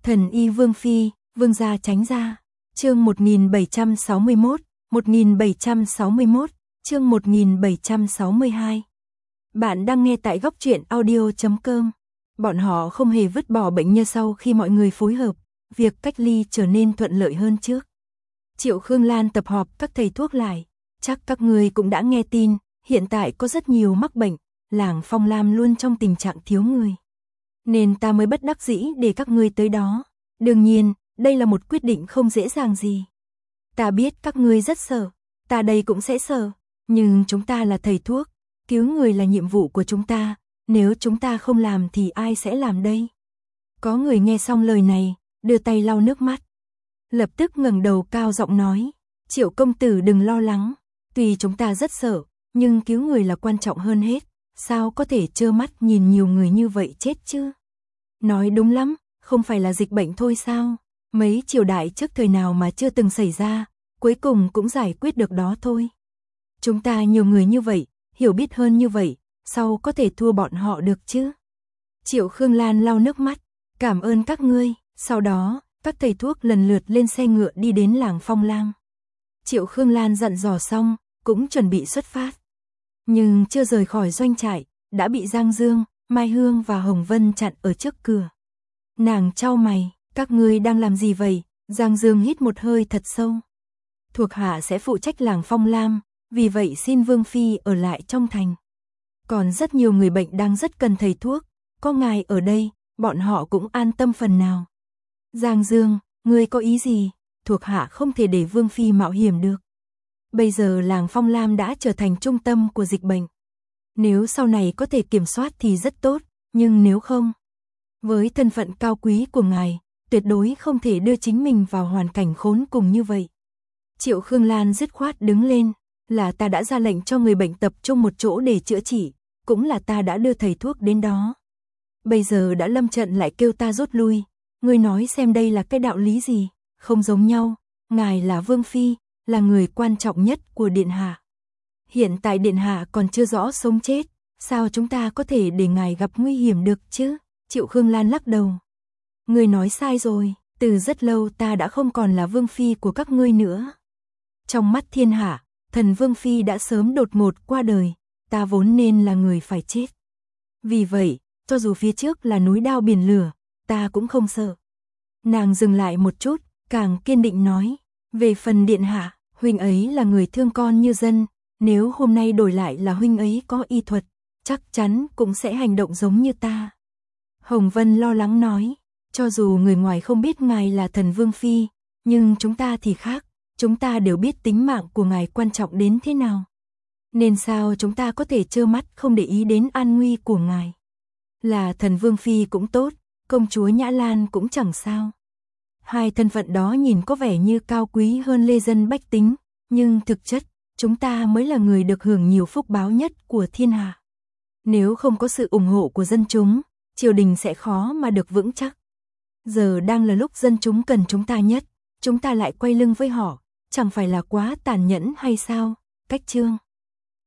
Thần y Vương Phi, Vương gia tránh ra. Chương 1761, 1761, chương 1762. Bạn đang nghe tại góc truyện audio.com. Bọn họ không hề vứt bỏ bệnh nhân sau khi mọi người phối hợp, việc cách ly trở nên thuận lợi hơn trước. Triệu Khương Lan tập họp các thầy thuốc lại, chắc các người cũng đã nghe tin, hiện tại có rất nhiều mắc bệnh, làng Phong Lam luôn trong tình trạng thiếu người. Nên ta mới bất đắc dĩ để các ngươi tới đó. Đương nhiên, đây là một quyết định không dễ dàng gì. Ta biết các ngươi rất sợ, ta đây cũng sẽ sợ, nhưng chúng ta là thầy thuốc, cứu người là nhiệm vụ của chúng ta, nếu chúng ta không làm thì ai sẽ làm đây? Có người nghe xong lời này, đưa tay lau nước mắt. Lập tức ngẩng đầu cao giọng nói, Triệu công tử đừng lo lắng, tuy chúng ta rất sợ, nhưng cứu người là quan trọng hơn hết, sao có thể trơ mắt nhìn nhiều người như vậy chết chứ? Nói đúng lắm, không phải là dịch bệnh thôi sao? Mấy triều đại trước thời nào mà chưa từng xảy ra, cuối cùng cũng giải quyết được đó thôi. Chúng ta nhiều người như vậy, hiểu biết hơn như vậy, sao có thể thua bọn họ được chứ? Triệu Khương Lan lau nước mắt, cảm ơn các ngươi. Sau đó, các thầy thuốc lần lượt lên xe ngựa đi đến làng Phong Lam. Triệu Khương Lan dặn dò xong, cũng chuẩn bị xuất phát. Nhưng chưa rời khỏi doanh trại, đã bị Giang Dương, Mai Hương và Hồng Vân chặn ở trước cửa. Nàng chau mày, các ngươi đang làm gì vậy? Giang Dương hít một hơi thật sâu. Thuộc hạ sẽ phụ trách làng Phong Lam, vì vậy xin Vương Phi ở lại trong thành. Còn rất nhiều người bệnh đang rất cần thầy thuốc, có ngài ở đây, bọn họ cũng an tâm phần nào. Giang Dương, ngươi có ý gì? Thuộc hạ không thể để Vương Phi mạo hiểm được. Bây giờ làng Phong Lam đã trở thành trung tâm của dịch bệnh. Nếu sau này có thể kiểm soát thì rất tốt, nhưng nếu không, với thân phận cao quý của ngài, tuyệt đối không thể đưa chính mình vào hoàn cảnh khốn cùng như vậy. Triệu Khương Lan dứt khoát đứng lên, là ta đã ra lệnh cho người bệnh tập trung một chỗ để chữa trị, cũng là ta đã đưa thầy thuốc đến đó. Bây giờ đã lâm trận lại kêu ta rút lui, ngươi nói xem đây là cái đạo lý gì? Không giống nhau, ngài là Vương Phi, là người quan trọng nhất của Điện Hạ. Hiện tại Điện Hạ còn chưa rõ sống chết, sao chúng ta có thể để ngài gặp nguy hiểm được chứ? Triệu Khương Lan lắc đầu. Ngươi nói sai rồi, từ rất lâu ta đã không còn là Vương Phi của các ngươi nữa. Trong mắt thiên hạ, thần Vương Phi đã sớm đột ngột qua đời, ta vốn nên là người phải chết. Vì vậy, cho dù phía trước là núi đao biển lửa, ta cũng không sợ. Nàng dừng lại một chút, càng kiên định nói, về phần Điện Hạ, huynh ấy là người thương con như dân, nếu hôm nay đổi lại là huynh ấy có y thuật, chắc chắn cũng sẽ hành động giống như ta. Hồng Vân lo lắng nói, cho dù người ngoài không biết ngài là thần Vương Phi, nhưng chúng ta thì khác, chúng ta đều biết tính mạng của ngài quan trọng đến thế nào. Nên sao chúng ta có thể trơ mắt không để ý đến an nguy của ngài? Là thần Vương Phi cũng tốt, công chúa Nhã Lan cũng chẳng sao. Hai thân phận đó nhìn có vẻ như cao quý hơn lê dân bách tính, nhưng thực chất, chúng ta mới là người được hưởng nhiều phúc báo nhất của thiên hạ. Nếu không có sự ủng hộ của dân chúng, triều đình sẽ khó mà được vững chắc. Giờ đang là lúc dân chúng cần chúng ta nhất, chúng ta lại quay lưng với họ, chẳng phải là quá tàn nhẫn hay sao? Cách chương